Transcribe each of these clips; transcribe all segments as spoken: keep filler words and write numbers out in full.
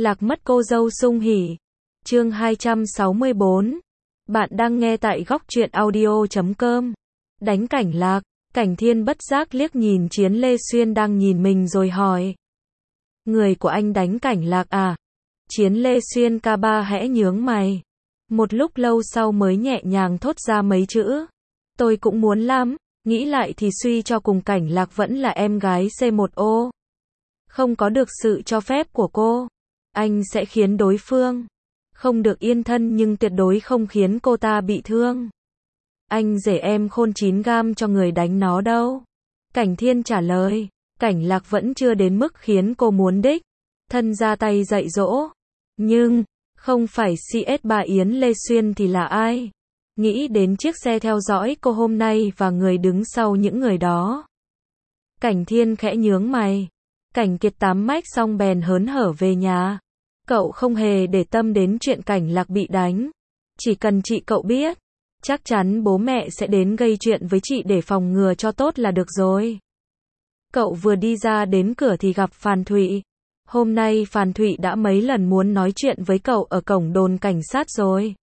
Lạc mất cô dâu sung hỉ. Chương hai trăm sáu mươi bốn. Bạn đang nghe tại góc truyện audio chấm com. Đánh Cảnh Lạc, Cảnh Thiên bất giác liếc nhìn Chiến Lê Xuyên đang nhìn mình rồi hỏi. Người của anh đánh Cảnh Lạc à? Chiến Lê Xuyên ca ba hẽ nhướng mày. Một lúc lâu sau mới nhẹ nhàng thốt ra mấy chữ. Tôi cũng muốn lắm, nghĩ lại thì suy cho cùng Cảnh Lạc vẫn là em gái C một ô. Không có được sự cho phép của cô, anh sẽ khiến đối phương không được yên thân nhưng tuyệt đối không khiến cô ta bị thương. Anh rể em khôn chín gam cho người đánh nó đâu. Cảnh Thiên trả lời. Cảnh Lạc vẫn chưa đến mức khiến cô muốn đích thân ra tay dạy dỗ. Nhưng, không phải xê ét ba Yến Lê Xuyên thì là ai? Nghĩ đến chiếc xe theo dõi cô hôm nay và người đứng sau những người đó. Cảnh Thiên khẽ nhướng mày. Cảnh Kiệt tám mách xong bèn hớn hở về nhà. Cậu không hề để tâm đến chuyện Cảnh Lạc bị đánh. Chỉ cần chị cậu biết, chắc chắn bố mẹ sẽ đến gây chuyện với chị để phòng ngừa cho tốt là được rồi. Cậu vừa đi ra đến cửa thì gặp Phan Thụy. Hôm nay Phan Thụy đã mấy lần muốn nói chuyện với cậu ở cổng đồn cảnh sát rồi,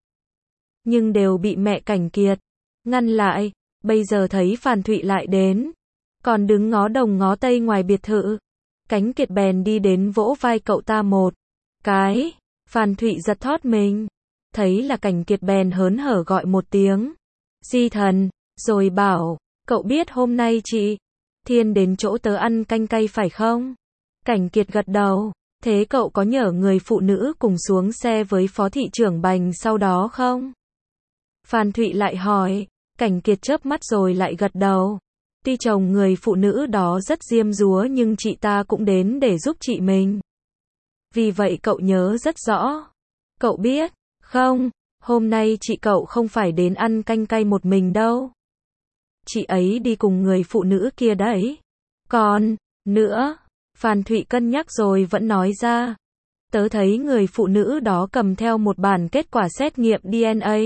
nhưng đều bị mẹ Cảnh Kiệt ngăn lại. Bây giờ thấy Phan Thụy lại đến, còn đứng ngó đông ngó tây ngoài biệt thự, Cảnh Kiệt bèn đi đến vỗ vai cậu ta một cái. Phan Thụy giật thót mình, thấy là Cảnh Kiệt bèn hớn hở gọi một tiếng Di Thần, rồi bảo, cậu biết hôm nay chị Thiên đến chỗ tớ ăn canh cay phải không? Cảnh Kiệt gật đầu. Thế cậu có nhờ người phụ nữ cùng xuống xe với phó thị trưởng Bành sau đó không? Phan Thụy lại hỏi. Cảnh Kiệt chớp mắt rồi lại gật đầu. Tuy chồng người phụ nữ đó rất diêm dúa nhưng chị ta cũng đến để giúp chị mình. Vì vậy cậu nhớ rất rõ. Cậu biết, không, hôm nay chị cậu không phải đến ăn canh cay một mình đâu. Chị ấy đi cùng người phụ nữ kia đấy. Còn, nữa, Phan Thụy cân nhắc rồi vẫn nói ra. Tớ thấy người phụ nữ đó cầm theo một bản kết quả xét nghiệm đê en a.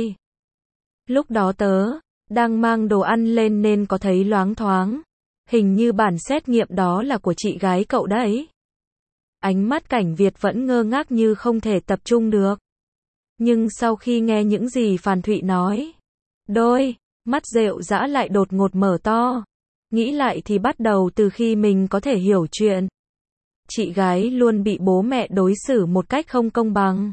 Lúc đó tớ đang mang đồ ăn lên nên có thấy loáng thoáng. Hình như bản xét nghiệm đó là của chị gái cậu đấy. Ánh mắt Cảnh Việt vẫn ngơ ngác như không thể tập trung được. Nhưng sau khi nghe những gì Phan Thụy nói, đôi mắt rệu rã lại đột ngột mở to. Nghĩ lại thì bắt đầu từ khi mình có thể hiểu chuyện, chị gái luôn bị bố mẹ đối xử một cách không công bằng.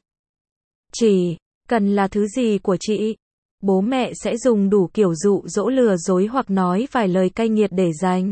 Chỉ cần là thứ gì của chị, bố mẹ sẽ dùng đủ kiểu dụ dỗ lừa dối hoặc nói vài lời cay nghiệt để giành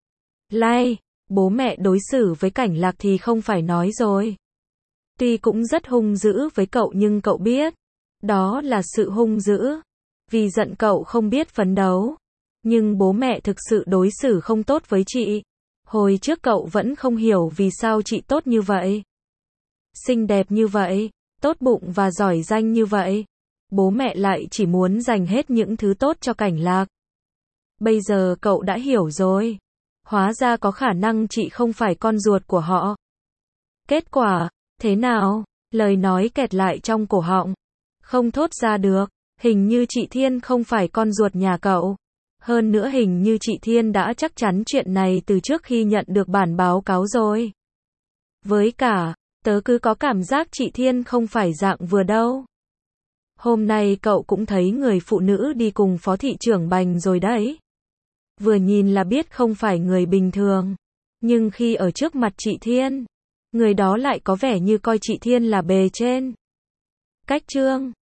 like. Bố mẹ đối xử với Cảnh Lạc thì không phải nói rồi. Tuy cũng rất hung dữ với cậu nhưng cậu biết, đó là sự hung dữ vì giận cậu không biết phấn đấu. Nhưng bố mẹ thực sự đối xử không tốt với chị. Hồi trước cậu vẫn không hiểu vì sao chị tốt như vậy, xinh đẹp như vậy, tốt bụng và giỏi giang như vậy. Bố mẹ lại chỉ muốn dành hết những thứ tốt cho Cảnh Lạc. Bây giờ cậu đã hiểu rồi. Hóa ra có khả năng chị không phải con ruột của họ. Kết quả, thế nào? Lời nói kẹt lại trong cổ họng, không thốt ra được. Hình như chị Thiên không phải con ruột nhà cậu. Hơn nữa hình như chị Thiên đã chắc chắn chuyện này từ trước khi nhận được bản báo cáo rồi. Với cả, tớ cứ có cảm giác chị Thiên không phải dạng vừa đâu. Hôm nay cậu cũng thấy người phụ nữ đi cùng phó thị trưởng Bành rồi đấy. Vừa nhìn là biết không phải người bình thường. Nhưng khi ở trước mặt chị Thiên, người đó lại có vẻ như coi chị Thiên là bề trên. Cách trương